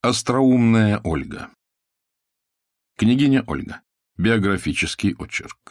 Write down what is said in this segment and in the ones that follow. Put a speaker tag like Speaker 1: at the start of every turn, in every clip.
Speaker 1: Остроумная Ольга. Княгиня Ольга. Биографический очерк.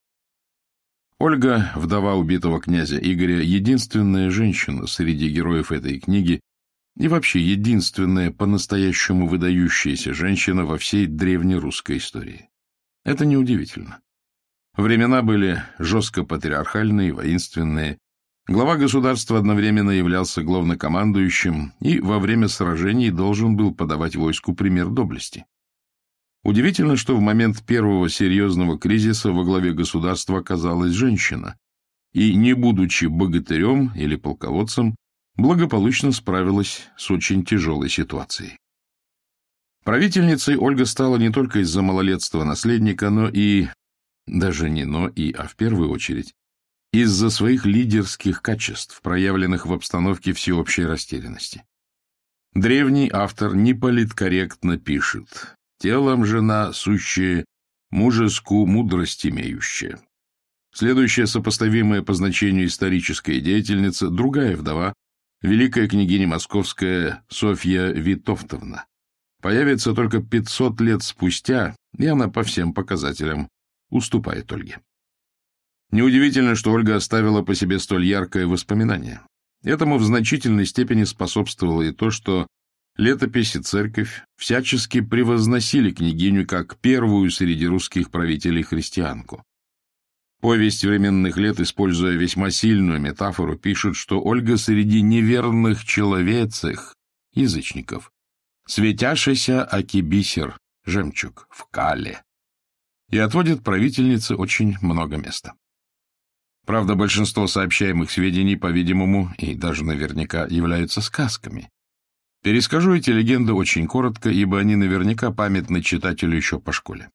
Speaker 1: Ольга, вдова убитого князя Игоря, единственная женщина среди героев этой книги и вообще единственная по-настоящему выдающаяся женщина во всей древнерусской истории. Это неудивительно. Времена были жестко патриархальные, воинственные. Глава государства одновременно являлся главнокомандующим и во время сражений должен был подавать войску пример доблести. Удивительно, что в момент первого серьезного кризиса во главе государства оказалась женщина, и, не будучи богатырем или полководцем, благополучно справилась с очень тяжелой ситуацией. Правительницей Ольга стала не только из-за малолетства наследника, но и, даже не но и, а в первую очередь, из-за своих лидерских качеств, проявленных в обстановке всеобщей растерянности. Древний автор неполиткорректно пишет: «Телом жена сущая, мужеску мудрость имеющая». Следующая сопоставимая по значению историческая деятельница, другая вдова, великая княгиня московская Софья Витовтовна, появится только 500 лет спустя, и она по всем показателям уступает Ольге. Неудивительно, что Ольга оставила по себе столь яркое воспоминание. Этому в значительной степени способствовало и то, что летопись и церковь всячески превозносили княгиню как первую среди русских правителей христианку. Повесть временных лет, используя весьма сильную метафору, пишет, что Ольга среди неверных человецых, язычников, светяшися аки бисер, жемчуг, в кале, и отводит правительнице очень много места. Правда, большинство сообщаемых сведений, по-видимому, и даже наверняка являются сказками. Перескажу эти легенды очень коротко, ибо они наверняка памятны читателю еще по школе.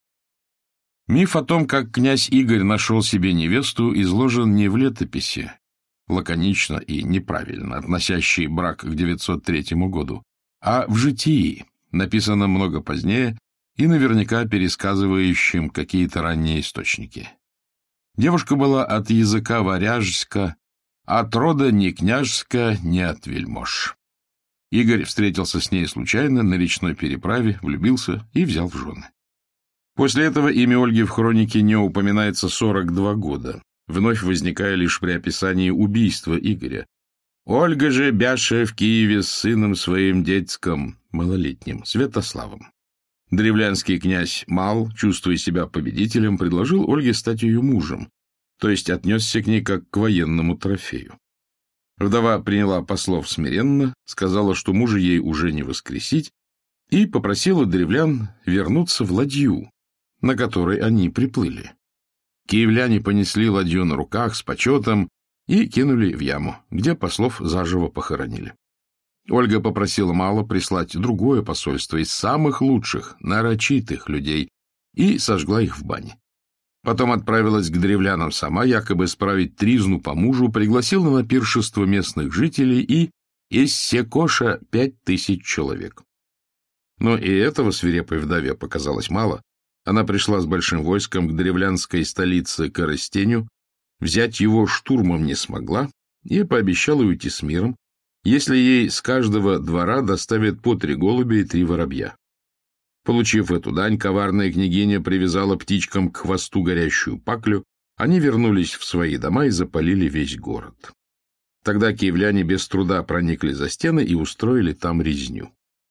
Speaker 1: Миф о том, как князь Игорь нашел себе невесту, изложен не в летописи, лаконично и неправильно относящей брак к 903 году, а в житии, написанном много позднее и наверняка пересказывающем какие-то ранние источники. Девушка была от языка варяжска, от рода ни княжска, ни от вельмож. Игорь встретился с ней случайно на речной переправе, влюбился и взял в жены. После этого имя Ольги в хронике не упоминается 42 года, вновь возникая лишь при описании убийства Игоря. Ольга же бяше в Киеве с сыном своим детским, малолетним, Святославом. Древлянский князь Мал, чувствуя себя победителем, предложил Ольге стать ее мужем, то есть отнесся к ней как к военному трофею. Вдова приняла послов смиренно, сказала, что мужа ей уже не воскресить, и попросила древлян вернуться в ладью, на которой они приплыли. Киевляне понесли ладью на руках с почетом и кинули в яму, где послов заживо похоронили. Ольга попросила Мала прислать другое посольство из самых лучших, нарочитых людей и сожгла их в бане. Потом отправилась к древлянам сама, якобы справить тризну по мужу, пригласила на пиршество местных жителей и из Секоша 5000 человек. Но и этого свирепой вдове показалось мало. Она пришла с большим войском к древлянской столице Коростеню, взять его штурмом не смогла и пообещала уйти с миром, если ей с каждого двора доставят по 3 голубя и 3 воробья. Получив эту дань, коварная княгиня привязала птичкам к хвосту горящую паклю, они вернулись в свои дома и запалили весь город. Тогда киевляне без труда проникли за стены и устроили там резню.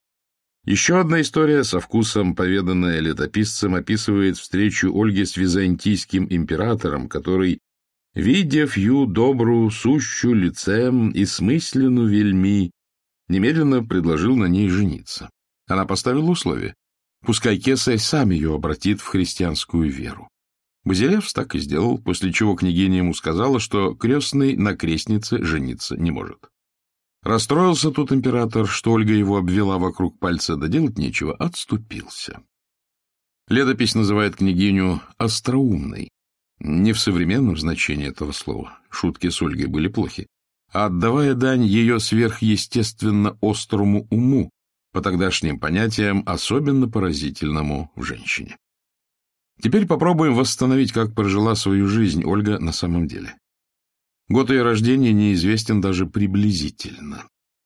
Speaker 1: Еще одна история, со вкусом поведанная летописцем, описывает встречу Ольги с византийским императором, который, видев ю добру, сущу лицем и смысленну вельми, немедленно предложил на ней жениться. Она поставила условие: пускай кесарь сам ее обратит в христианскую веру. Базилевс так и сделал, после чего княгиня ему сказала, что крестный на крестнице жениться не может. Расстроился тут император, что Ольга его обвела вокруг пальца, да делать нечего, отступился. Летопись называет княгиню остроумной. Не в современном значении этого слова, шутки с Ольгой были плохи, а отдавая дань ее сверхъестественно острому уму, по тогдашним понятиям особенно поразительному в женщине. Теперь попробуем восстановить, как прожила свою жизнь Ольга на самом деле. Год ее рождения неизвестен даже приблизительно.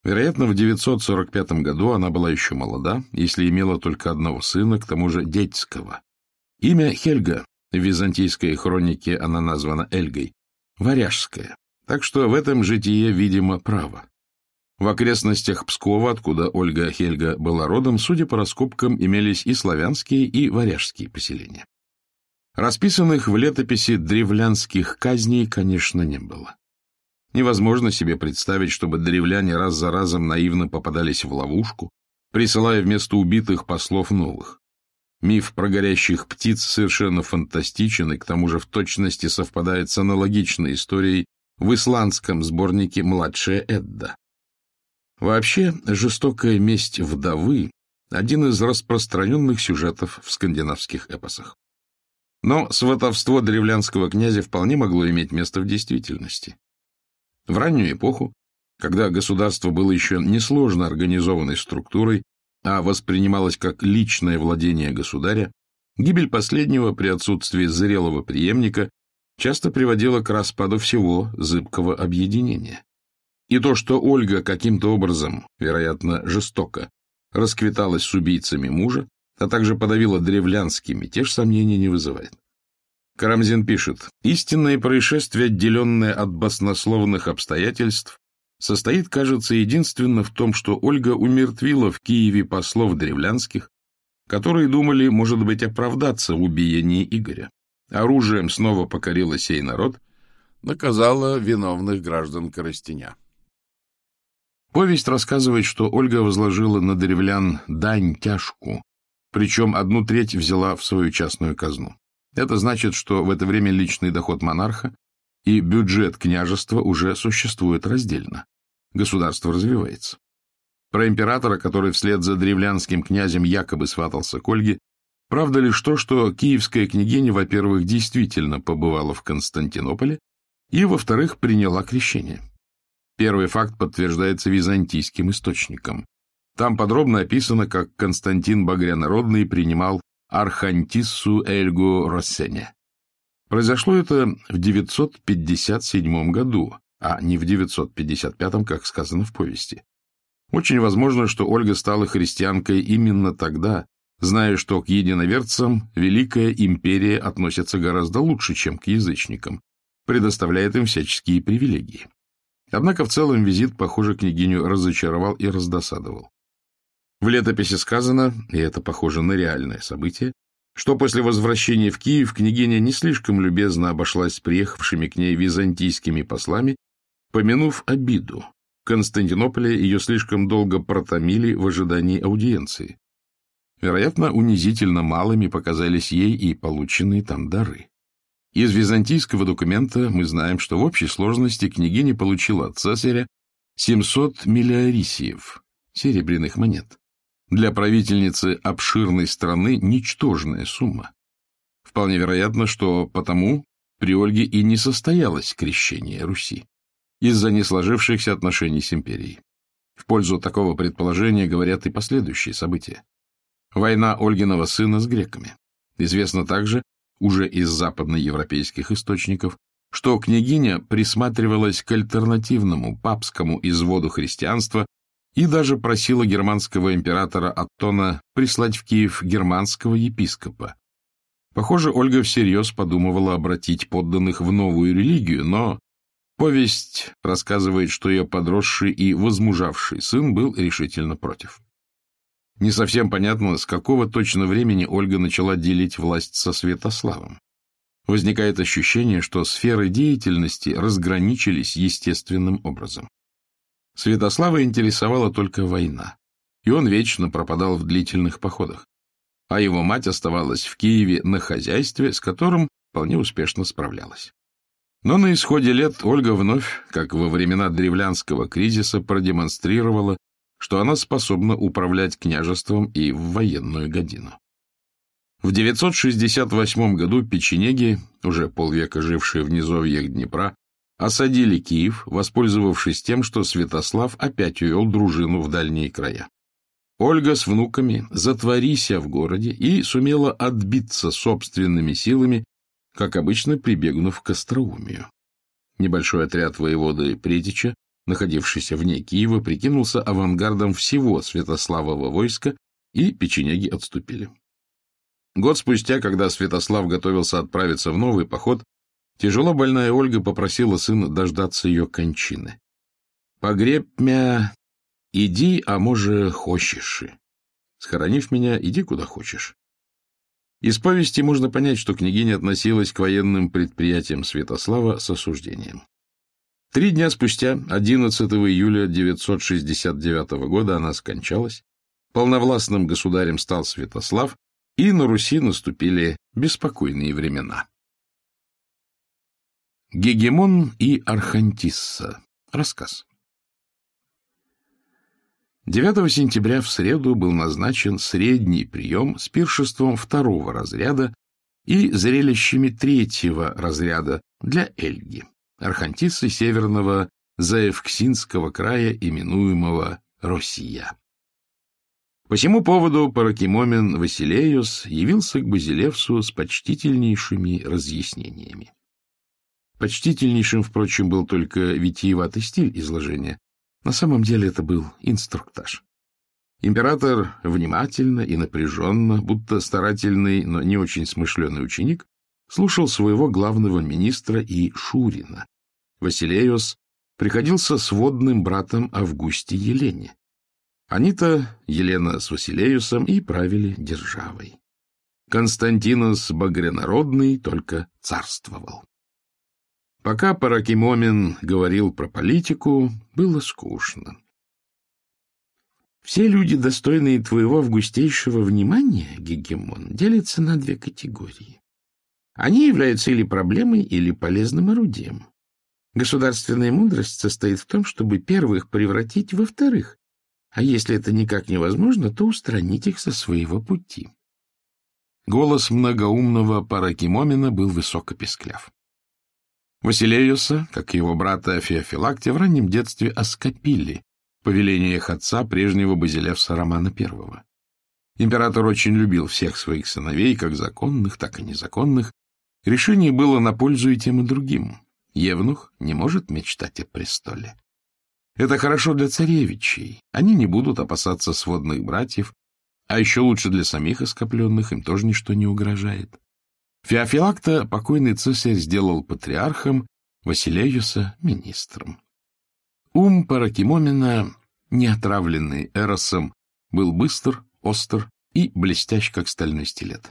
Speaker 1: Вероятно, в 945 году она была еще молода, если имела только одного сына, к тому же детского. Имя Хельга, в византийской хронике она названа Эльгой, варяжское, так что в этом житие, видимо, право. В окрестностях Пскова, откуда Ольга Хельга была родом, судя по раскопкам, имелись и славянские, и варяжские поселения. Расписанных в летописи древлянских казней, конечно, не было. Невозможно себе представить, чтобы древляне раз за разом наивно попадались в ловушку, присылая вместо убитых послов новых. Миф про горящих птиц совершенно фантастичен и к тому же в точности совпадает с аналогичной историей в исландском сборнике «Младшая Эдда». Вообще, жестокая месть вдовы – один из распространенных сюжетов в скандинавских эпосах. Но сватовство древлянского князя вполне могло иметь место в действительности. В раннюю эпоху, когда государство было еще несложно организованной структурой, а воспринималось как личное владение государя, гибель последнего при отсутствии зрелого преемника часто приводила к распаду всего зыбкого объединения. И то, что Ольга каким-то образом, вероятно, жестоко, расквиталась с убийцами мужа, а также подавила древлянский мятеж, сомнений не вызывает. Карамзин пишет: «Истинное происшествие, отделенное от баснословных обстоятельств, состоит, кажется, единственно в том, что Ольга умертвила в Киеве послов древлянских, которые думали, может быть, оправдаться в убиении Игоря. Оружием снова покорила сей народ, наказала виновных граждан Коростеня». Повесть рассказывает, что Ольга возложила на древлян дань тяжкую, причем 1/3 взяла в свою частную казну. Это значит, что в это время личный доход монарха и бюджет княжества уже существуют раздельно. Государство развивается. Про императора, который вслед за древлянским князем якобы сватался к Ольге, правда лишь то, что киевская княгиня, во-первых, действительно побывала в Константинополе, и, во-вторых, приняла крещение. Первый факт подтверждается византийским источником. Там подробно описано, как Константин Багрянародный принимал Архантиссу Эльгу Россене. Произошло это в 957 году, а не в 955, как сказано в повести. Очень возможно, что Ольга стала христианкой именно тогда, зная, что к единоверцам Великая империя относится гораздо лучше, чем к язычникам, предоставляет им всяческие привилегии. Однако в целом визит, похоже, княгиню разочаровал и раздосадовал. В летописи сказано, и это похоже на реальное событие, что после возвращения в Киев княгиня не слишком любезно обошлась с приехавшими к ней византийскими послами, помянув обиду. В Константинополе ее слишком долго протомили в ожидании аудиенции. Вероятно, унизительно малыми показались ей и полученные там дары. Из византийского документа мы знаем, что в общей сложности княгиня получила от цесаря 700 миллиарисиев, серебряных монет. Для правительницы обширной страны ничтожная сумма. Вполне вероятно, что потому при Ольге и не состоялось крещение Руси, из-за несложившихся отношений с империей. В пользу такого предположения говорят и последующие события. Война Ольгиного сына с греками. Известно также, уже из западноевропейских источников, что княгиня присматривалась к альтернативному папскому изводу христианства и даже просила германского императора Оттона прислать в Киев германского епископа. Похоже, Ольга всерьез подумывала обратить подданных в новую религию, но повесть рассказывает, что ее подросший и возмужавший сын был решительно против. Не совсем понятно, с какого точно времени Ольга начала делить власть со Святославом. Возникает ощущение, что сферы деятельности разграничились естественным образом. Святослава интересовала только война, и он вечно пропадал в длительных походах, а его мать оставалась в Киеве на хозяйстве, с которым вполне успешно справлялась. Но на исходе лет Ольга вновь, как во времена древлянского кризиса, продемонстрировала, что она способна управлять княжеством и в военную годину. В 968 году печенеги, уже полвека жившие в низовьях Днепра, осадили Киев, воспользовавшись тем, что Святослав опять увел дружину в дальние края. Ольга с внуками затворися в городе и сумела отбиться собственными силами, как обычно прибегнув к остроумию. Небольшой отряд воеводы Претича находившийся вне Киева, прикинулся авангардом всего Святославова войска, и печеняги отступили. Год спустя, когда Святослав готовился отправиться в новый поход, тяжело больная Ольга попросила сына дождаться ее кончины. «Погреб мя, иди, а може хочешь. Схоронив меня, иди куда хочешь». Из повести можно понять, что княгиня относилась к военным предприятиям Святослава с осуждением. 3 дня спустя, 11 июля 969 года, она скончалась, полновластным государем стал Святослав, и на Руси наступили беспокойные времена. Гегемон и Архантисса. Рассказ. 9 сентября в среду был назначен средний прием с пиршеством 2-го разряда и зрелищами 3-го разряда для Эльги, архантиссы северного Заевксинского края, именуемого Россия. По сему поводу Паракимомен Василеус явился к Базилевсу с почтительнейшими разъяснениями. Почтительнейшим, впрочем, был только витиеватый стиль изложения. На самом деле это был инструктаж. Император внимательно и напряженно, будто старательный, но не очень смышленый ученик, слушал своего главного министра и шурина. Василеус приходился сводным братом Августе Елене. Они-то, Елена с Василеусом, и правили державой. Константинос Багрянародный только царствовал. Пока Паракимомен говорил про политику, было скучно. Все люди, достойные твоего августейшего внимания, Гегемон, делятся на 2 категории. Они являются или проблемой, или полезным орудием. Государственная мудрость состоит в том, чтобы первых превратить во вторых, а если это никак невозможно, то устранить их со своего пути. Голос многоумного Паракимомена был высокопискляв. Василеуса, как и его брата Феофилакте, в раннем детстве оскопили по велению их отца, прежнего базилевса Романа I. Император очень любил всех своих сыновей, как законных, так и незаконных. Решение было на пользу и тем, и другим. Евнух не может мечтать о престоле. Это хорошо для царевичей. Они не будут опасаться сводных братьев, а еще лучше для самих оскопленных, им тоже ничто не угрожает. Феофилакта покойный цесарь сделал патриархом, Василеуса — министром. Ум Паракимомена, не отравленный Эросом, был быстр, остр и блестящ, как стальной стилет.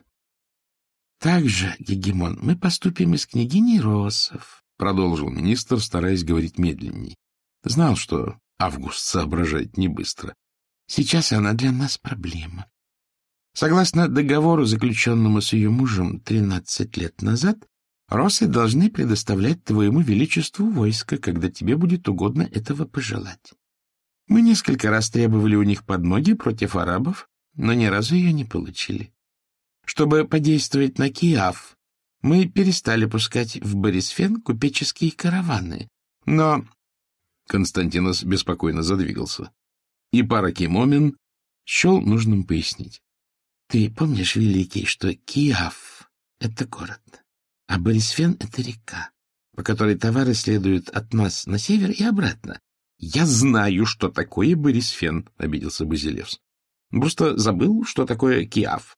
Speaker 1: — Так же, Гегемон, мы поступим и с княгиней Росов, — продолжил министр, стараясь говорить медленней. Знал, что Август соображает не быстро. Сейчас она для нас проблема. Согласно договору, заключенному с ее мужем 13 лет назад, Росы должны предоставлять твоему величеству войско, когда тебе будет угодно этого пожелать. Мы несколько раз требовали у них подмоги против арабов, но ни разу ее не получили. Чтобы подействовать на Киев, мы перестали пускать в Борисфен купеческие караваны, но... Константинос беспокойно задвигался, и Паракимомен счел нужным пояснить. Ты помнишь, Великий, что Киев — это город, а Борисфен — это река, по которой товары следуют от нас на север и обратно? — Я знаю, что такое Борисфен, — обиделся Базилевс. — Просто забыл, что такое Киев.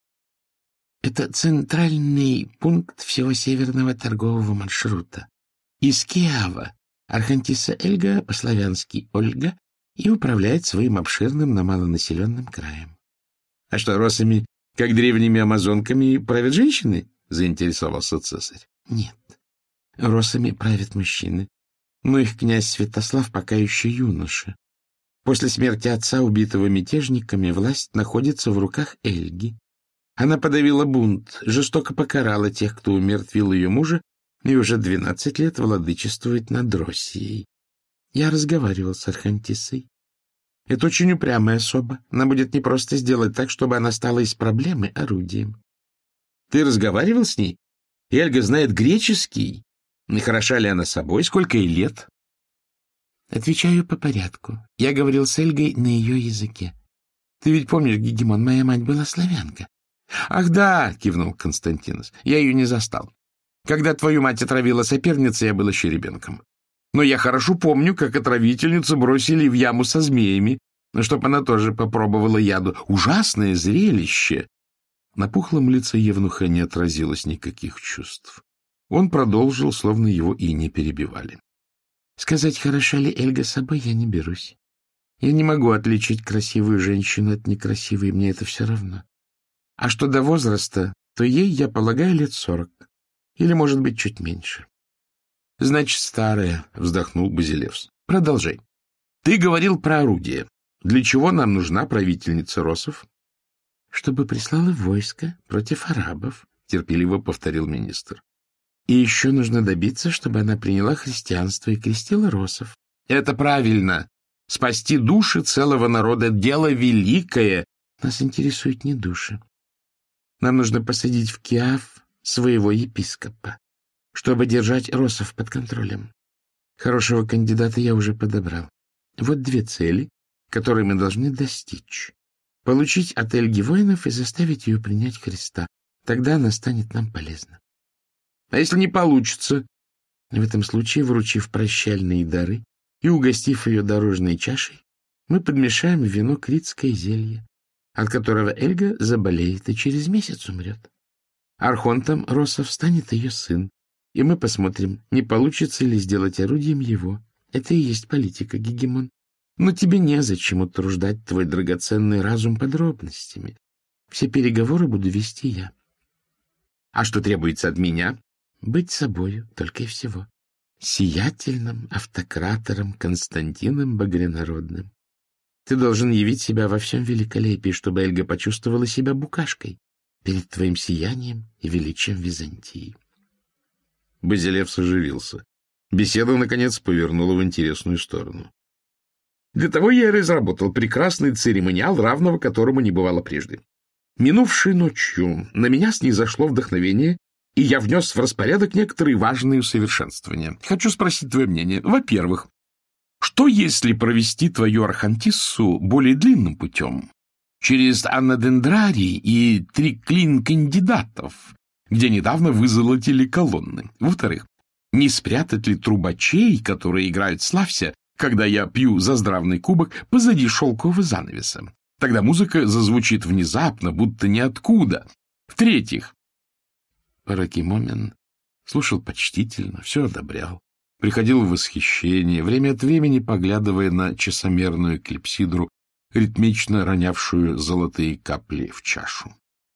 Speaker 1: Это центральный пункт всего северного торгового маршрута. Из Киева Архантисса Эльга, по-славянски Ольга, и управляет своим обширным, но малонаселенным краем. — А что, росами, как древними амазонками, правят женщины? — заинтересовался цесарь. — Нет. Росами правят мужчины. Но их князь Святослав пока еще юноша. После смерти отца, убитого мятежниками, власть находится в руках Эльги. Она подавила бунт, жестоко покарала тех, кто умертвил ее мужа, и уже 12 лет владычествует над Россией. Я разговаривал с Архантиссой. Это очень упрямая особа. Она будет не просто сделать так, чтобы она стала из проблемы орудием. Ты разговаривал с ней? Эльга знает греческий. Не хороша ли она собой? Сколько ей лет? Отвечаю по порядку. Я говорил с Эльгой на ее языке. Ты ведь помнишь, Гегемон, моя мать была славянка. Ах да, кивнул Константинос. Я ее не застал. Когда твою мать отравила соперница, я был еще ребенком.
Speaker 2: Но я хорошо помню, как отравительницу бросили в яму со змеями, чтобы она тоже попробовала яду. Ужасное зрелище!» На пухлом лице евнуха не отразилось никаких чувств. Он продолжил, словно его и не перебивали. «Сказать, хороша ли Эльга собой, я не берусь. Я не могу отличить красивую женщину от некрасивой, мне это все равно. А что до возраста, то ей, я полагаю, лет 40. Или, может быть, чуть меньше». «Значит, старая», — вздохнул Базилевс. «Продолжай. Ты говорил про орудие. Для чего нам нужна правительница Росов?» «Чтобы прислала войско против арабов», — терпеливо повторил министр. «И еще нужно добиться, чтобы она приняла христианство и крестила Росов». «Это правильно. Спасти души целого народа — дело великое». «Нас интересуют не души. Нам нужно посадить в Киев своего епископа, чтобы держать Росов под контролем. Хорошего кандидата я уже подобрал. Вот 2 цели, которые мы должны достичь. Получить от Эльги воинов и заставить ее принять Христа. Тогда она станет нам полезна. А если не получится? В этом случае, вручив прощальные дары и угостив ее дорожной чашей, мы подмешаем в вино критское зелье, от которого Эльга заболеет и через месяц умрет. Архонтом Росов станет ее сын, и мы посмотрим, не получится ли сделать орудием его. Это и есть политика, Гегемон. Но тебе незачем утруждать твой драгоценный разум подробностями. Все переговоры буду вести я. А что требуется от меня? Быть собою, только и всего. Сиятельным автократором Константином Багрянародным. Ты должен явить себя во всем великолепии, чтобы Эльга почувствовала себя букашкой перед твоим сиянием и величием Византии. Базилевс оживился. Беседа, наконец, повернула в интересную сторону. Для того я и разработал прекрасный церемониал, равного которому не бывало прежде. Минувшей ночью на меня снизошло вдохновение, и я внес в распорядок некоторые важные усовершенствования. Хочу спросить твое мнение. Во-первых, что если провести твою архантиссу более длинным путем, через аннодендрарий и триклин кандидатов, где недавно вызолотили колонны? Во-вторых, не спрятать ли трубачей, которые играют «Славься», когда я пью заздравный кубок, позади шелкового занавеса? Тогда музыка зазвучит внезапно, будто ниоткуда. В-третьих, Паракимомен слушал почтительно, все одобрял, приходил в восхищение, время от времени поглядывая на часомерную клипсидру, ритмично ронявшую золотые капли в чашу.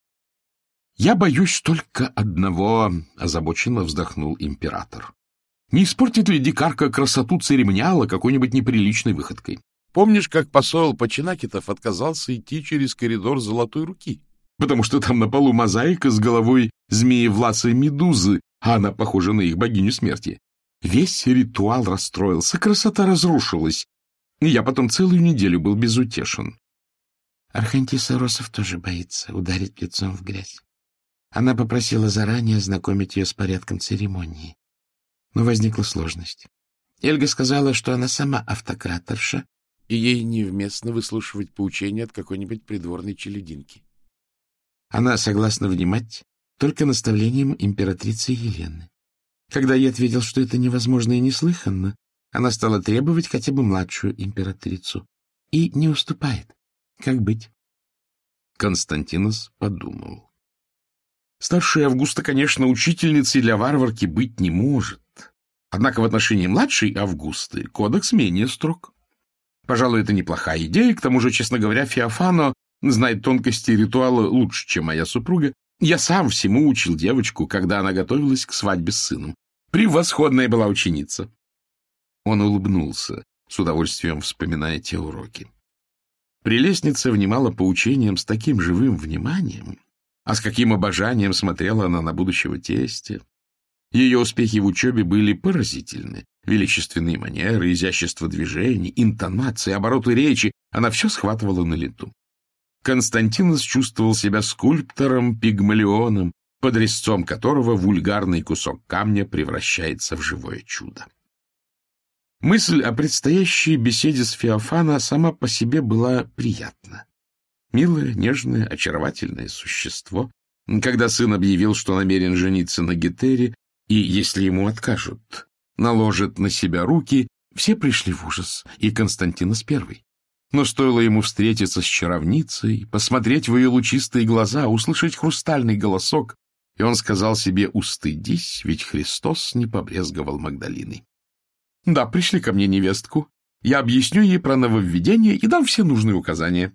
Speaker 2: «Я боюсь только одного», — озабоченно вздохнул император. «Не испортит ли дикарка красоту церемониала какой-нибудь неприличной выходкой? Помнишь, как посол Починакитов отказался идти через коридор Золотой Руки? Потому что там на полу мозаика с головой змеевласой медузы, а она похожа на их богиню смерти. Весь ритуал расстроился, красота разрушилась, и я потом целую неделю был безутешен». Архантиса Росов тоже боится ударить лицом в грязь. Она попросила заранее ознакомить ее с порядком церемонии. Но возникла сложность. Эльга сказала, что она сама автократорша, и ей невместно выслушивать поучения от какой-нибудь придворной челядинки. Она согласна внимать только наставлениям императрицы Елены. Когда я ответил, что это невозможно и неслыханно, она стала требовать хотя бы младшую императрицу. И не уступает. Как быть? Константинос подумал. Старшая Августа, конечно, учительницей для варварки быть не может. Однако в отношении младшей Августы кодекс менее строг. Пожалуй, это неплохая идея. К тому же, честно говоря, Феофано знает тонкости ритуала лучше, чем моя супруга. Я сам всему учил девочку, когда она готовилась к свадьбе с сыном. Превосходная была ученица. Он улыбнулся, с удовольствием вспоминая те уроки. Прелестница внимала поучениям с таким живым вниманием, а с каким обожанием смотрела она на будущего тестя. Ее успехи в учебе были поразительны. Величественные манеры, изящество движений, интонации, обороты речи — она все схватывала на лету. Константинос чувствовал себя скульптором-пигмалионом, под резцом которого вульгарный кусок камня превращается в живое чудо. Мысль о предстоящей беседе с Феофано сама по себе была приятна. Милое, нежное, очаровательное существо. Когда сын объявил, что намерен жениться на Гетере, и если ему откажут, наложит на себя руки, все пришли в ужас, и Константинос первый. Но стоило ему встретиться с чаровницей, посмотреть в ее лучистые глаза, услышать хрустальный голосок, и он сказал себе: «Устыдись, ведь Христос не побрезговал Магдалиной». Да, пришли ко мне невестку, я объясню ей про нововведение и дам все нужные указания.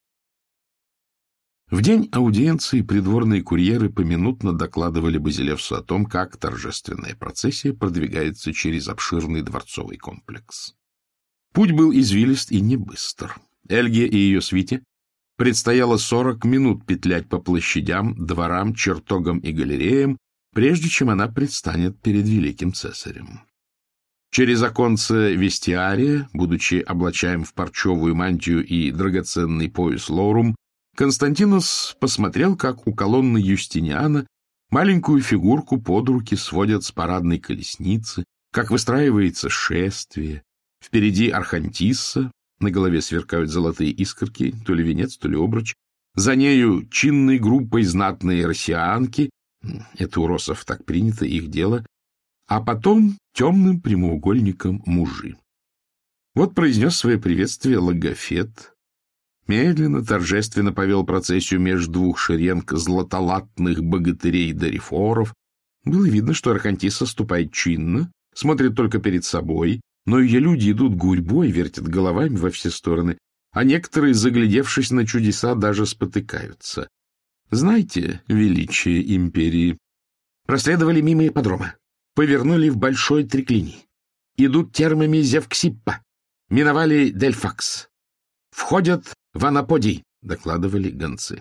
Speaker 2: В день аудиенции придворные курьеры поминутно докладывали Базилевсу о том, как торжественная процессия продвигается через обширный дворцовый комплекс. Путь был извилист и не быстр. Эльге и ее свите предстояло 40 минут петлять по площадям, дворам, чертогам и галереям, прежде чем она предстанет перед великим цесарем. Через оконце вестиария, будучи облачаем в парчевую мантию и драгоценный пояс лорум, Константинос посмотрел, как у колонны Юстиниана маленькую фигурку под руки сводят с парадной колесницы, как выстраивается шествие. Впереди Архантисса, на голове сверкают золотые искорки, то ли венец, то ли обруч. За нею чинной группой знатные россианки, это у россов так принято, их дело, а потом темным прямоугольником мужи. Вот произнес свое приветствие логофет, медленно, торжественно повел процессию между двух шеренг златолатных богатырей-дорифоров. Было видно, что Архантисса ступает чинно, смотрит только перед собой, но ее люди идут гурьбой, вертят головами во все стороны, а некоторые, заглядевшись на чудеса, даже спотыкаются. Знаете величие империи? Проследовали мимо ипподрома, повернули в Большой Триклиний, идут термами Зевксиппа, миновали Дельфакс, входят в Анаподий, докладывали гонцы.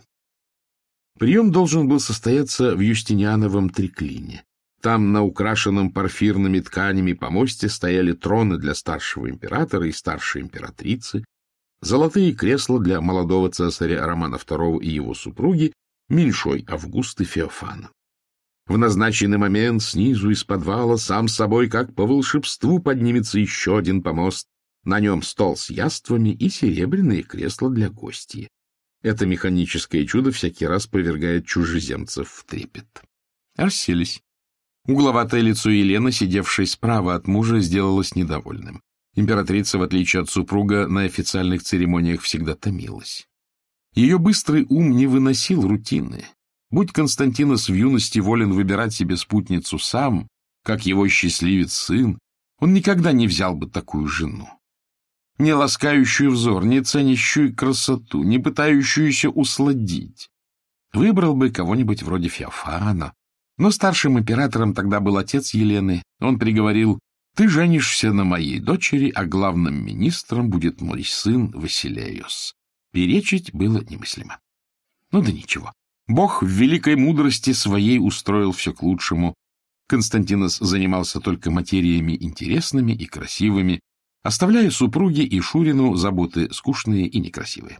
Speaker 2: Прием должен был состояться в Юстиниановом Триклине. Там на украшенном порфирными тканями помосте стояли троны для старшего императора и старшей императрицы, золотые кресла для молодого цесаря Романа II и его супруги, меньшой Августы Феофана. В назначенный момент снизу из подвала сам собой, как по волшебству, поднимется еще один помост. На нем стол с яствами и серебряные кресла для гостей. Это механическое чудо всякий раз повергает чужеземцев в трепет. Расселись. Угловатое лицо Елены, сидевшей справа от мужа, сделалось недовольным. Императрица, в отличие от супруга, на официальных церемониях всегда томилась. Ее быстрый ум не выносил рутины. Будь Константинос в юности волен выбирать себе спутницу сам, как его счастливец сын, он никогда не взял бы такую жену. Не ласкающую взор, не ценящую красоту, не пытающуюся усладить. Выбрал бы кого-нибудь вроде Феофана. Но старшим императором тогда был отец Елены. Он приговорил: «Ты женишься на моей дочери, а главным министром будет мой сын Василеус». Перечить было немыслимо. Ну да ничего. Бог в великой мудрости своей устроил все к лучшему. Константинос занимался только материями интересными и красивыми, оставляя супруге и Шурину заботы скучные и некрасивые.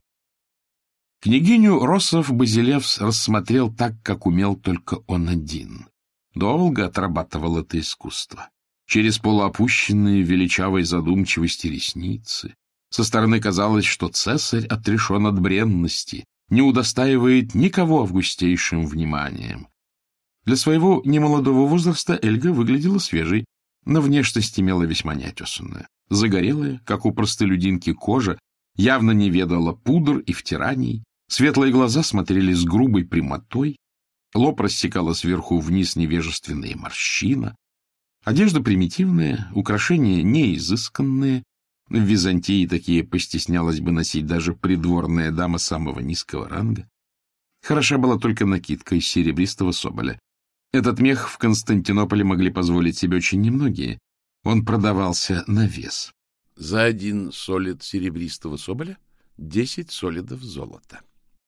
Speaker 2: Княгиню Россов Базилевс рассмотрел так, как умел только он один. Долго отрабатывал это искусство. Через полуопущенные в величавой задумчивости ресницы. Со стороны казалось, что цесарь отрешен от бренности, не удостаивает никого августейшим вниманием. Для своего немолодого возраста Эльга выглядела свежей, но внешность имела весьма неотесанную. Загорелая, как у простолюдинки, кожа явно не ведала пудр и втираний, светлые глаза смотрели с грубой прямотой, лоб рассекала сверху вниз невежественная морщина, одежда примитивная, украшения неизысканные. В Византии такие постеснялась бы носить даже придворная дама самого низкого ранга. Хороша была только накидка из серебристого соболя. Этот мех в Константинополе могли позволить себе очень немногие. Он продавался на вес. За 1 солид серебристого соболя 10 солидов золота.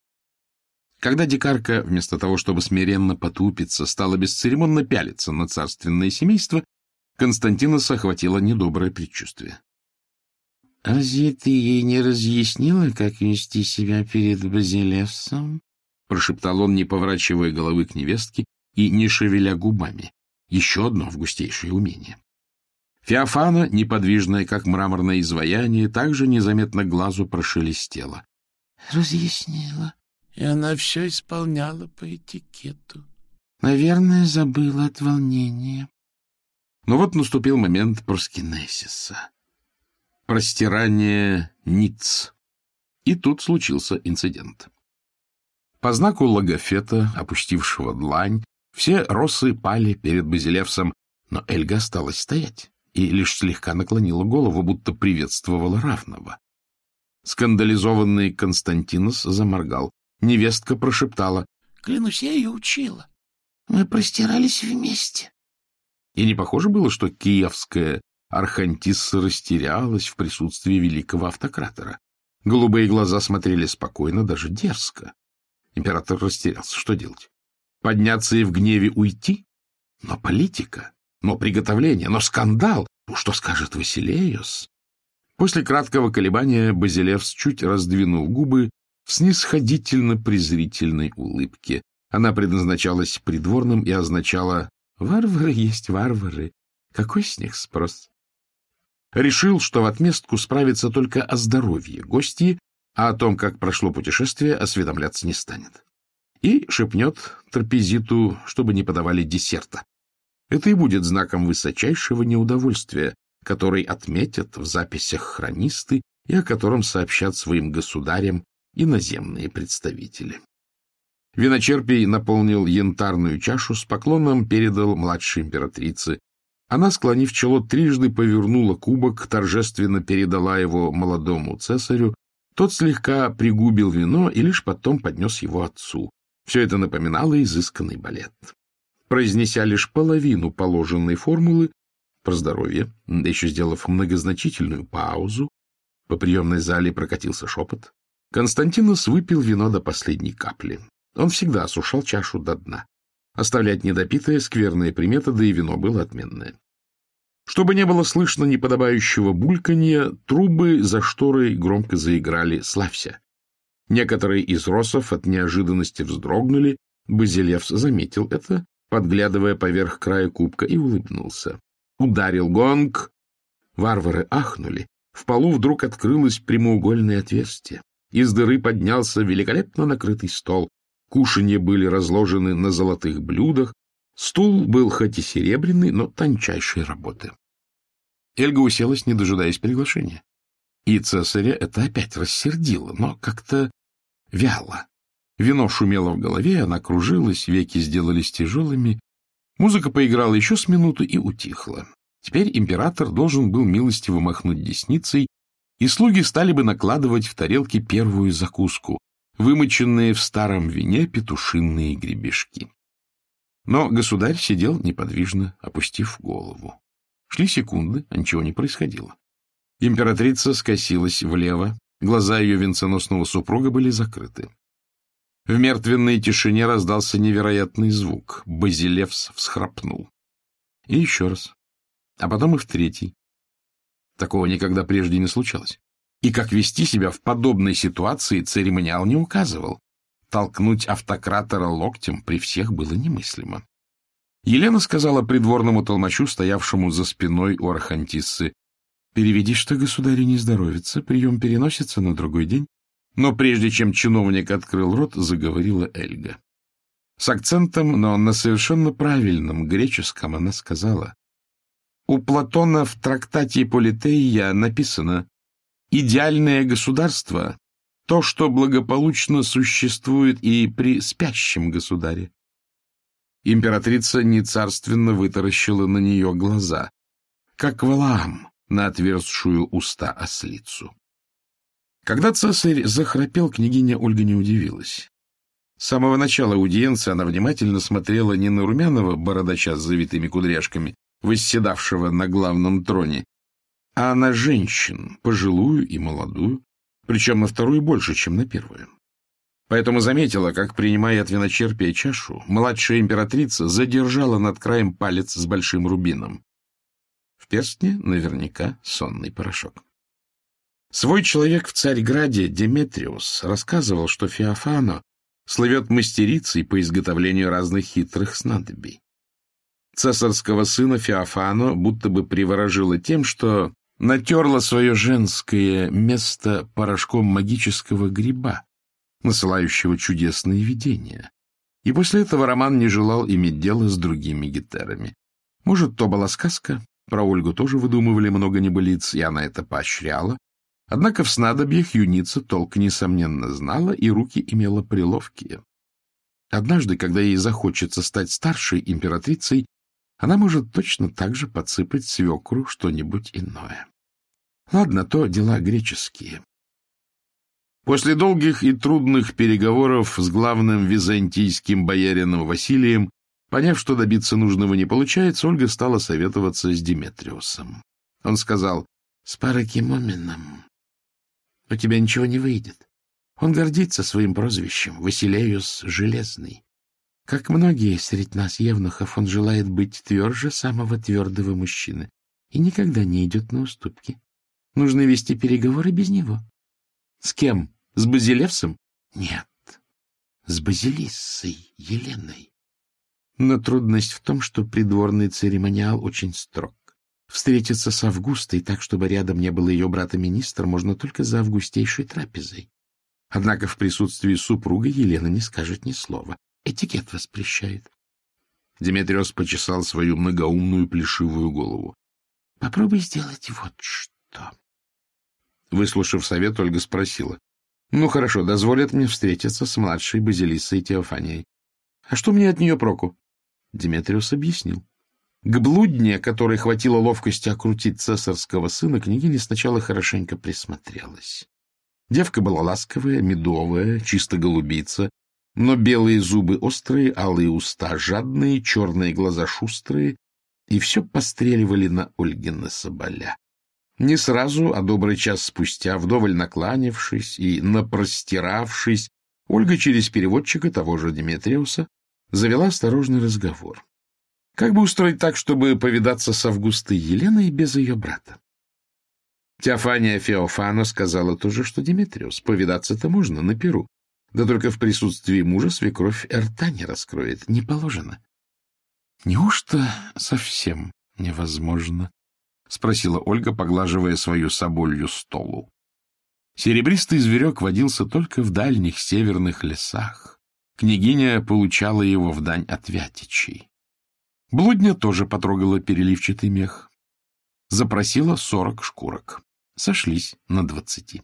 Speaker 2: Когда дикарка, вместо того, чтобы смиренно потупиться, стала бесцеремонно пялиться на царственное семейство, Константиноса охватило недоброе предчувствие. — Разве ты ей не разъяснила, как вести себя перед Базилевсом? — прошептал он, не поворачивая головы к невестке и не шевеля губами. Еще одно августейшее умение. Феофана, неподвижная, как мраморное изваяние, также незаметно глазу прошелестела. — Разъяснила. И она все исполняла по этикету. Наверное, забыла от волнения. Но вот наступил момент проскинесиса, простирания ниц. И тут случился инцидент. По знаку логофета, опустившего длань, все росы пали перед Базилевсом, но Эльга осталась стоять и лишь слегка наклонила голову, будто приветствовала равного. Скандализованный Константинос заморгал. Невестка прошептала: «Клянусь, я ее учила. Мы простирались вместе». И не похоже было, что киевская архантисса растерялась в присутствии великого автократора. Голубые глаза смотрели спокойно, даже дерзко. Император растерялся. Что делать? Подняться и в гневе уйти? Но политика, но приготовление, но скандал. Ну, что скажет Василеус? После краткого колебания Базилевс чуть раздвинул губы в снисходительно-презрительной улыбке. Она предназначалась придворным и означала: «Варвары есть варвары. Какой с них спрос?» Решил, что в отместку справится только о здоровье гостьи, а о том, как прошло путешествие, осведомляться не станет. И шепнет трапезиту, чтобы не подавали десерта. Это и будет знаком высочайшего неудовольствия, который отметят в записях хронисты и о котором сообщат своим государям иноземные представители. Виночерпий наполнил янтарную чашу, с поклоном передал младшей императрице. Она, склонив чело, трижды повернула кубок, торжественно передала его молодому цесарю. Тот слегка пригубил вино и лишь потом поднес его отцу. Все это напоминало изысканный балет. Произнеся лишь половину положенной формулы про здоровье, да еще сделав многозначительную паузу, по приемной зале прокатился шепот, Константинос выпил вино до последней капли. Он всегда осушал чашу до дна. Оставлять недопитое — скверная примета, да и вино было отменное. Чтобы не было слышно неподобающего бульканья, трубы за шторой громко заиграли «Славься». Некоторые из росов от неожиданности вздрогнули. Базилевс заметил это, подглядывая поверх края кубка, и улыбнулся. Ударил гонг. Варвары ахнули. В полу вдруг открылось прямоугольное отверстие. Из дыры поднялся великолепно накрытый стол. Кушанья были разложены на золотых блюдах. Стул был хоть и серебряный, но тончайшей работы. Эльга уселась, не дожидаясь приглашения. И цесаря это опять рассердило, но как-то вяло. Вино шумело в голове, она кружилась, веки сделались тяжелыми. Музыка поиграла еще с минуту и утихла. Теперь император должен был милостиво махнуть десницей, и слуги стали бы накладывать в тарелки первую закуску, вымоченные в старом вине петушиные гребешки. Но государь сидел неподвижно, опустив голову. Шли секунды, а ничего не происходило. Императрица скосилась влево, глаза ее венценосного супруга были закрыты. В мертвенной тишине раздался невероятный звук. Базилевс всхрапнул. И еще раз. А потом и в третий. Такого никогда прежде не случалось. И как вести себя в подобной ситуации церемониал не указывал. Толкнуть автократора локтем при всех было немыслимо. Елена сказала придворному толмачу, стоявшему за спиной у архантиссы: «Переведи, что государю не здоровится, прием переносится на другой день». Но прежде чем чиновник открыл рот, заговорила Эльга. С акцентом, но на совершенно правильном греческом она сказала: «У Платона в трактате Политея написано: идеальное государство — то, что благополучно существует и при спящем государе». Императрица нецарственно вытаращила на нее глаза, как Валаам на отверзшую уста ослицу. Когда цесарь захрапел, княгиня Ольга не удивилась. С самого начала аудиенции она внимательно смотрела не на румяного бородача с завитыми кудряшками, восседавшего на главном троне, а на женщин, пожилую и молодую, причем на вторую больше, чем на первую. Поэтому заметила, как, принимая от виночерпия чашу, младшая императрица задержала над краем палец с большим рубином. В перстне наверняка сонный порошок. Свой человек в Царьграде, Деметриус, рассказывал, что Феофано слывет мастерицей по изготовлению разных хитрых снадобий. Цесарского сына Феофано будто бы приворожило тем, что натерла свое женское место порошком магического гриба, насылающего чудесные видения. И после этого Роман не желал иметь дело с другими гетерами. Может, то была сказка, про Ольгу тоже выдумывали много небылиц, и она это поощряла. Однако в снадобьях юница толк, несомненно, знала, и руки имела приловкие. Однажды, когда ей захочется стать старшей императрицей, она может точно так же подсыпать свекру что-нибудь иное. Ладно, то дела греческие. После долгих и трудных переговоров с главным византийским боярином Василием, поняв, что добиться нужного не получается, Ольга стала советоваться с Деметриусом. Он сказал: «С Паракимоменом у тебя ничего не выйдет. Он гордится своим прозвищем Василеюс Железный. Как многие среди нас, евнухов, он желает быть тверже самого твердого мужчины и никогда не идет на уступки. Нужно вести переговоры без него». «С кем? С Базилевсом?» «Нет, с Базилиссой Еленой. Но трудность в том, что придворный церемониал очень строг. Встретиться с Августой так, чтобы рядом не было ее брата-министра, можно только за августейшей трапезой. Однако в присутствии супруга Елена не скажет ни слова. Этикет воспрещает». Деметриос почесал свою многоумную плешивую голову. — Попробуй сделать вот что. Выслушав совет, Ольга спросила: — Ну, хорошо, дозволят мне встретиться с младшей Базилиссой Теофанией. А что мне от нее проку? Деметриос объяснил. К блудне, которой хватило ловкости окрутить цесарского сына, княгиня сначала хорошенько присмотрелась. Девка была ласковая, медовая, чисто голубица, но белые зубы острые, алые уста жадные, черные глаза шустрые, и все постреливали на Ольгина соболя. Не сразу, а добрый час спустя, вдоволь накланившись и напростиравшись, Ольга через переводчика того же Деметриуса завела осторожный разговор. Как бы устроить так, чтобы повидаться с Августой Еленой без ее брата? Теофания Феофана сказала то же, что Деметриус. Повидаться-то можно на пиру. Да только в присутствии мужа свекровь рта не раскроет. Не положено. — Неужто совсем невозможно? — спросила Ольга, поглаживая свою соболью столу. Серебристый зверек водился только в дальних северных лесах. Княгиня получала его в дань от вятичей. Блудня тоже потрогала переливчатый мех. Запросила 40 шкурок. Сошлись на 20.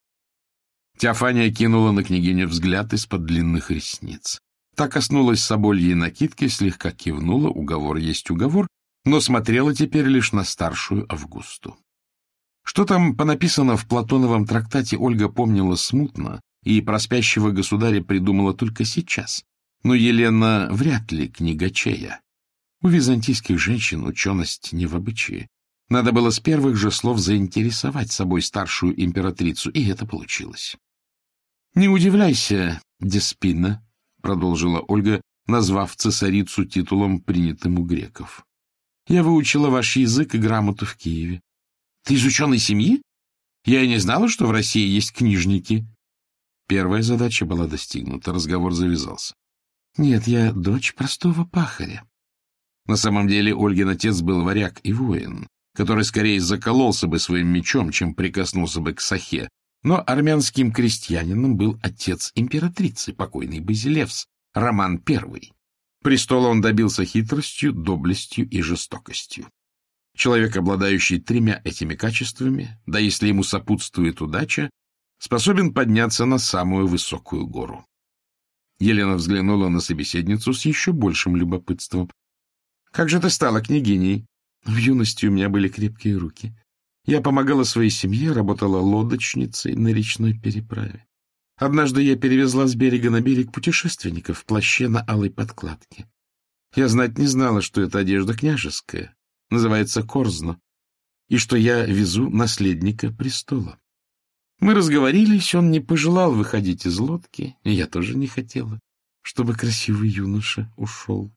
Speaker 2: Теофания кинула на княгиню взгляд из-под длинных ресниц. Та коснулась собольей накидки, слегка кивнула, уговор есть уговор, но смотрела теперь лишь на старшую Августу. Что там понаписано в Платоновом трактате, Ольга помнила смутно, и про спящего государя придумала только сейчас. Но Елена вряд ли книгачея. У византийских женщин ученость не в обычае. Надо было с первых же слов заинтересовать собой старшую императрицу, и это получилось. — Не удивляйся, Деспина, — продолжила Ольга, назвав цесарицу титулом, принятым у греков. — Я выучила ваш язык и грамоту в Киеве. — Ты из ученой семьи? Я и не знала, что в России есть книжники. Первая задача была достигнута, разговор завязался. — Нет, я дочь простого пахаря. На самом деле Ольгин отец был варяг и воин, который скорее закололся бы своим мечом, чем прикоснулся бы к сахе. Но армянским крестьянином был отец императрицы, покойный Базилевс, Роман I. Престола он добился хитростью, доблестью и жестокостью. Человек, обладающий 3 этими качествами, да если ему сопутствует удача, способен подняться на самую высокую гору. Елена взглянула на собеседницу с еще большим любопытством. — Как же ты стала княгиней? В юности у меня были крепкие руки. Я помогала своей семье, работала лодочницей на речной переправе. Однажды я перевезла с берега на берег путешественников в плаще на алой подкладке. Я знать не знала, что это одежда княжеская, называется корзно, и что я везу наследника престола. Мы разговорились, он не пожелал выходить из лодки, и я тоже не хотела, чтобы красивый юноша ушел.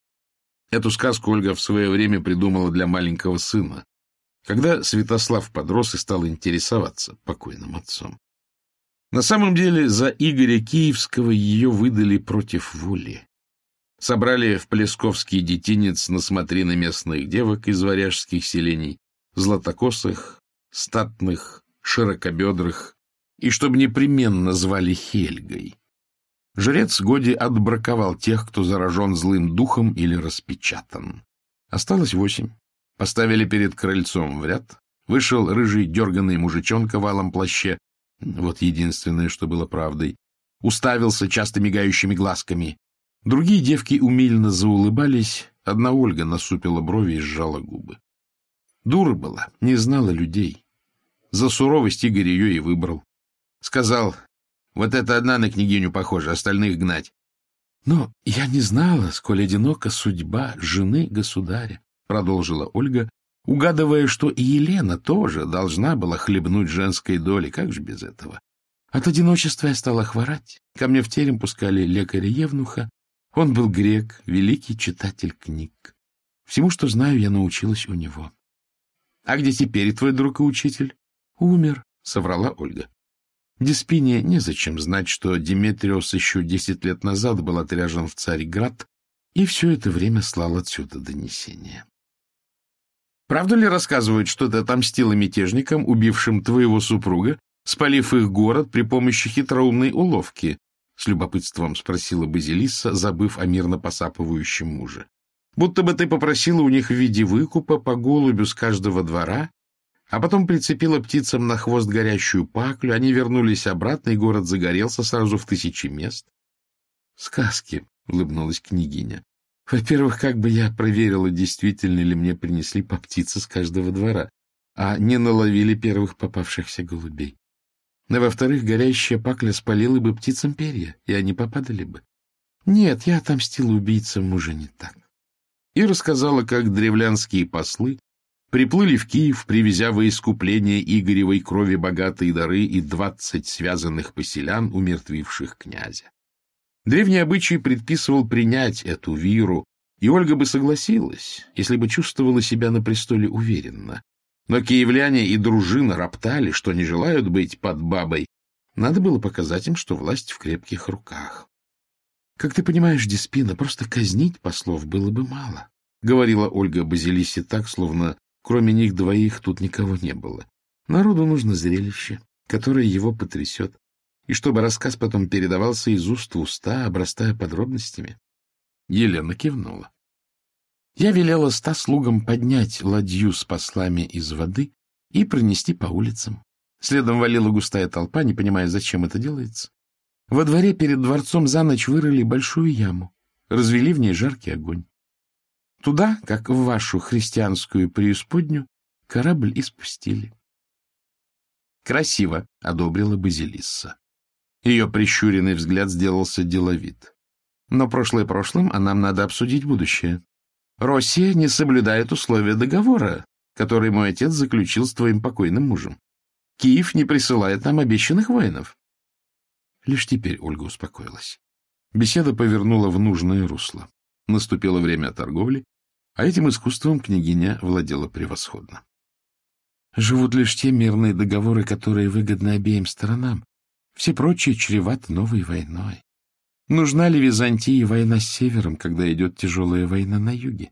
Speaker 2: Эту сказку Ольга в свое время придумала для маленького сына, когда Святослав подрос и стал интересоваться покойным отцом. На самом деле за Игоря Киевского ее выдали против воли. Собрали в Плесковский детинец на смотрины местных девок из варяжских селений, златокосых, статных, широкобедрых, и чтобы непременно звали Хельгой. Жрец Годи отбраковал тех, кто заражен злым духом или распечатан.
Speaker 1: Осталось 8. Поставили перед крыльцом в ряд. Вышел рыжий дерганый мужичонка в алом плаще. Вот единственное, что было правдой. Уставился часто мигающими глазками. Другие девки умильно заулыбались. Одна Ольга насупила брови и сжала губы. Дура была, не знала людей. За суровость Игорь ее и выбрал. Сказал: вот эта одна на княгиню похожа, остальных гнать. Но я не знала, сколь одинока судьба жены государя, продолжила Ольга, угадывая, что и Елена тоже должна была хлебнуть женской доли. Как же без этого? От одиночества я стала хворать. Ко мне в терем пускали лекаря-евнуха. Он был грек, великий читатель книг. Всему, что знаю, я научилась у него. — А где теперь твой друг и учитель? — Умер, — соврала Ольга. Деспине незачем знать, что Деметриос еще 10 лет назад был отряжен в Царьград и все это время слал отсюда донесения. — Правду ли рассказывают, что ты отомстила мятежникам, убившим твоего супруга, спалив их город при помощи хитроумной уловки? — с любопытством спросила Базилисса, забыв о мирно посапывающем муже. — Будто бы ты попросила у них в виде выкупа по голубю с каждого двора, а потом прицепила птицам на хвост горящую паклю, они вернулись обратно, и город загорелся сразу в 1000 мест. — Сказки, — улыбнулась княгиня. — Во-первых, как бы я проверила, действительно ли мне принесли по птице с каждого двора, а не наловили первых попавшихся голубей. А во-вторых, горящая пакля спалила бы птицам перья, и они попадали бы. Нет, я отомстила убийцам мужа не так. И рассказала, как древлянские послы приплыли в Киев, привезя во искупление Игоревой крови богатые дары и 20 связанных поселян, умертвивших князя. Древний обычай предписывал принять эту виру, и Ольга бы согласилась, если бы чувствовала себя на престоле уверенно. Но киевляне и дружина роптали, что не желают быть под бабой. Надо было показать им, что власть в крепких руках. — Как ты понимаешь, Деспина, просто казнить послов было бы мало, — говорила Ольга Базилиссе так, словно кроме них двоих тут никого не было. Народу нужно зрелище, которое его потрясет, и чтобы рассказ потом передавался из уст в уста, обрастая подробностями. Елена кивнула. Я велела 100 слугам поднять ладью с послами из воды и пронести по улицам. Следом валила густая толпа, не понимая, зачем это делается. Во дворе перед дворцом за ночь вырыли большую яму, развели в ней жаркий огонь. Туда, как в вашу христианскую преисподнюю, корабль и спустили. — Красиво, — одобрила Базилисса. Ее прищуренный взгляд сделался деловит. Но прошлое прошлым, а нам надо обсудить будущее. Россия не соблюдает условия договора, который мой отец заключил с твоим покойным мужем. Киев не присылает нам обещанных воинов. Лишь теперь Ольга успокоилась. Беседа повернула в нужное русло. Наступило время торговли, а этим искусством княгиня владела превосходно. Живут лишь те мирные договоры, которые выгодны обеим сторонам. Все прочие чреваты новой войной. Нужна ли Византии война с севером, когда идет тяжелая война на юге?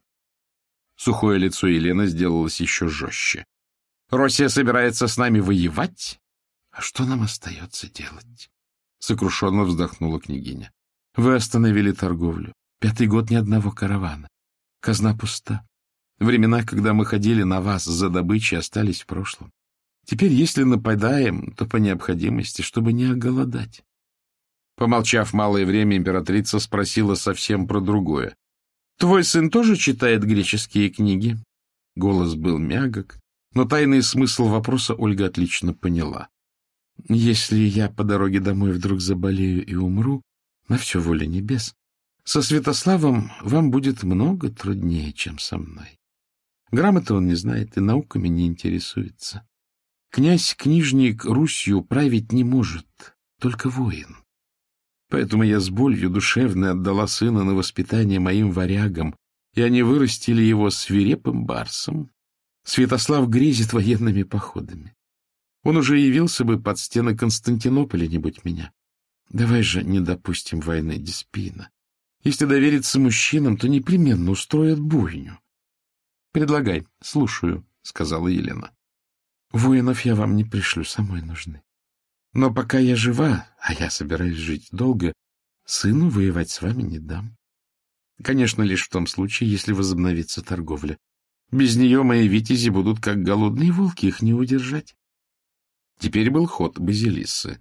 Speaker 1: Сухое лицо Елены сделалось еще жестче. Россия собирается с нами воевать? А что нам остается делать? Сокрушенно вздохнула княгиня. Вы остановили торговлю. 5-й год ни одного каравана. Казна пуста. Времена, когда мы ходили на вас за добычей, остались в прошлом. Теперь, если нападаем, то по необходимости, чтобы не оголодать. Помолчав малое время, императрица спросила совсем про другое. — Твой сын тоже читает греческие книги? Голос был мягок, но тайный смысл вопроса Ольга отлично поняла. — Если я по дороге домой вдруг заболею и умру, на все воля небес, со Святославом вам будет много труднее, чем со мной. Грамоты он не знает и науками не интересуется. Князь-книжник Русью править не может, только воин. Поэтому я с болью душевной отдала сына на воспитание моим варягам, и они вырастили его свирепым барсом. Святослав грезит военными походами. Он уже явился бы под стены Константинополя, не будь меня. Давай же не допустим войны, Деспина. Если довериться мужчинам, то непременно устроят бойню. — Предлагай, слушаю, — сказала Елена. — Воинов я вам не пришлю, самой нужны. Но пока я жива, а я собираюсь жить долго, сыну воевать с вами не дам.
Speaker 2: Конечно, лишь в том случае, если возобновится торговля. Без нее мои витязи будут как голодные волки, их не удержать. Теперь был ход Базилиссы.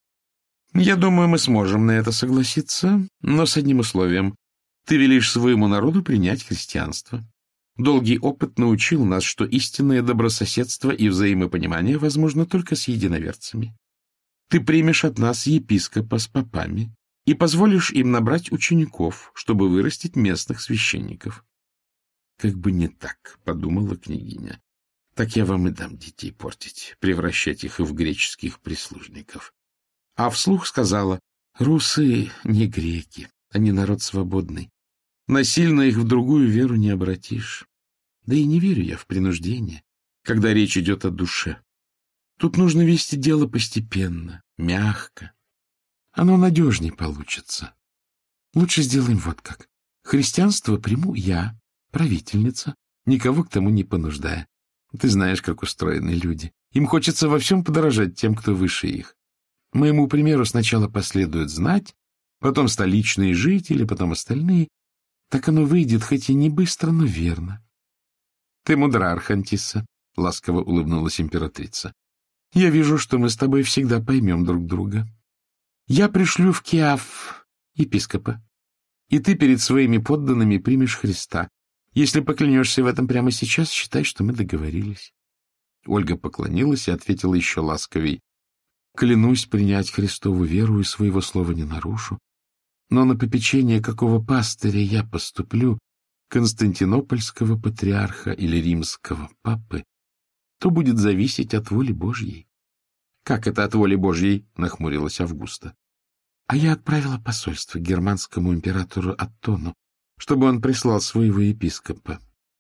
Speaker 2: Я думаю, мы сможем на это согласиться, но с одним условием. Ты велишь своему народу принять христианство. Долгий опыт научил нас, что истинное добрососедство и взаимопонимание возможно только с единоверцами. Ты примешь от нас епископа с попами и позволишь им набрать учеников, чтобы вырастить местных священников. Как бы не так, — подумала княгиня. Так я вам и дам детей портить, превращать их в греческих прислужников. А вслух сказала: русы не греки, они народ свободный. Насильно их в другую веру не обратишь. Да и не верю я в принуждение, когда речь идет о душе. Тут нужно вести дело постепенно, мягко. Оно надежней получится. Лучше сделаем вот как. Христианство приму я, правительница, никого к тому не понуждая. Ты знаешь, как устроены люди. Им хочется во всем подражать тем, кто выше их. Моему примеру сначала последует знать, потом столичные жители, потом остальные. Так оно выйдет, хоть и не быстро, но верно. — Ты мудра, Архантисса, — ласково улыбнулась императрица. — Я вижу, что мы с тобой всегда поймем друг друга. Я пришлю в Киаф епископа, и ты перед своими подданными примешь Христа. Если поклянешься в этом прямо сейчас, считай, что мы договорились. Ольга поклонилась и ответила еще ласковей. — Клянусь принять Христову веру и своего слова не нарушу. Но на попечение какого пастыря я поступлю, константинопольского патриарха или римского папы, то будет зависеть от воли Божьей. — Как это от воли Божьей? — нахмурилась Августа. — А я отправила посольство германскому императору Аттону, чтобы он прислал своего епископа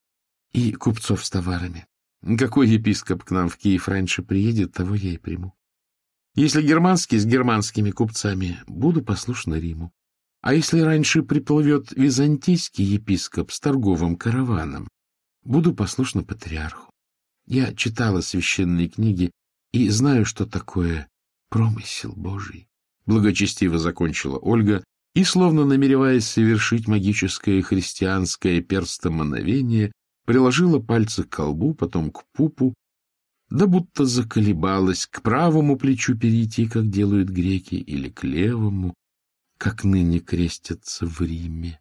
Speaker 2: и купцов с товарами. Какой епископ к нам в Киев раньше приедет, того я и приму. Если германский с германскими купцами, буду послушна Риму. А если раньше приплывет византийский епископ с торговым караваном, буду послушна патриарху. Я читала священные книги и знаю, что такое промысел Божий. Благочестиво закончила Ольга и, словно намереваясь совершить магическое христианское перстомановение, приложила пальцы к колбу, потом к пупу, да будто заколебалась к правому плечу перейти, как делают греки, или к левому, как ныне крестятся в Риме.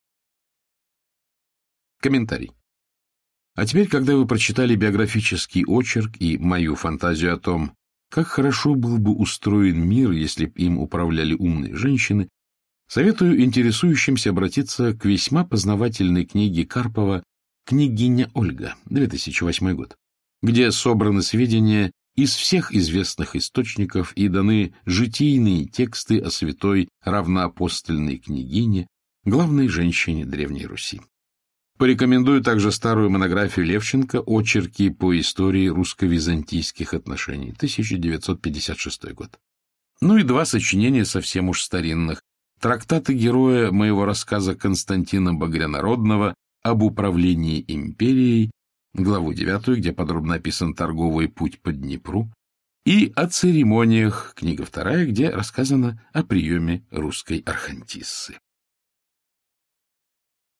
Speaker 2: Комментарий. А теперь, когда вы прочитали биографический очерк и мою фантазию о том, как хорошо был бы устроен мир, если б им управляли умные женщины, советую интересующимся обратиться к весьма познавательной книге Карпова «Княгиня Ольга», 2008 год, где собраны сведения из всех известных источников и даны житийные тексты о святой равноапостольной княгине, главной женщине Древней Руси. Порекомендую также старую монографию Левченко «Очерки по истории русско-византийских отношений», 1956 год. Ну и два сочинения совсем уж старинных. Трактаты героя моего рассказа Константина Багрянародного об управлении империей, главу 9, где подробно описан торговый путь по Днепру, и о церемониях, книга 2, где рассказано о приеме русской Архантиссы.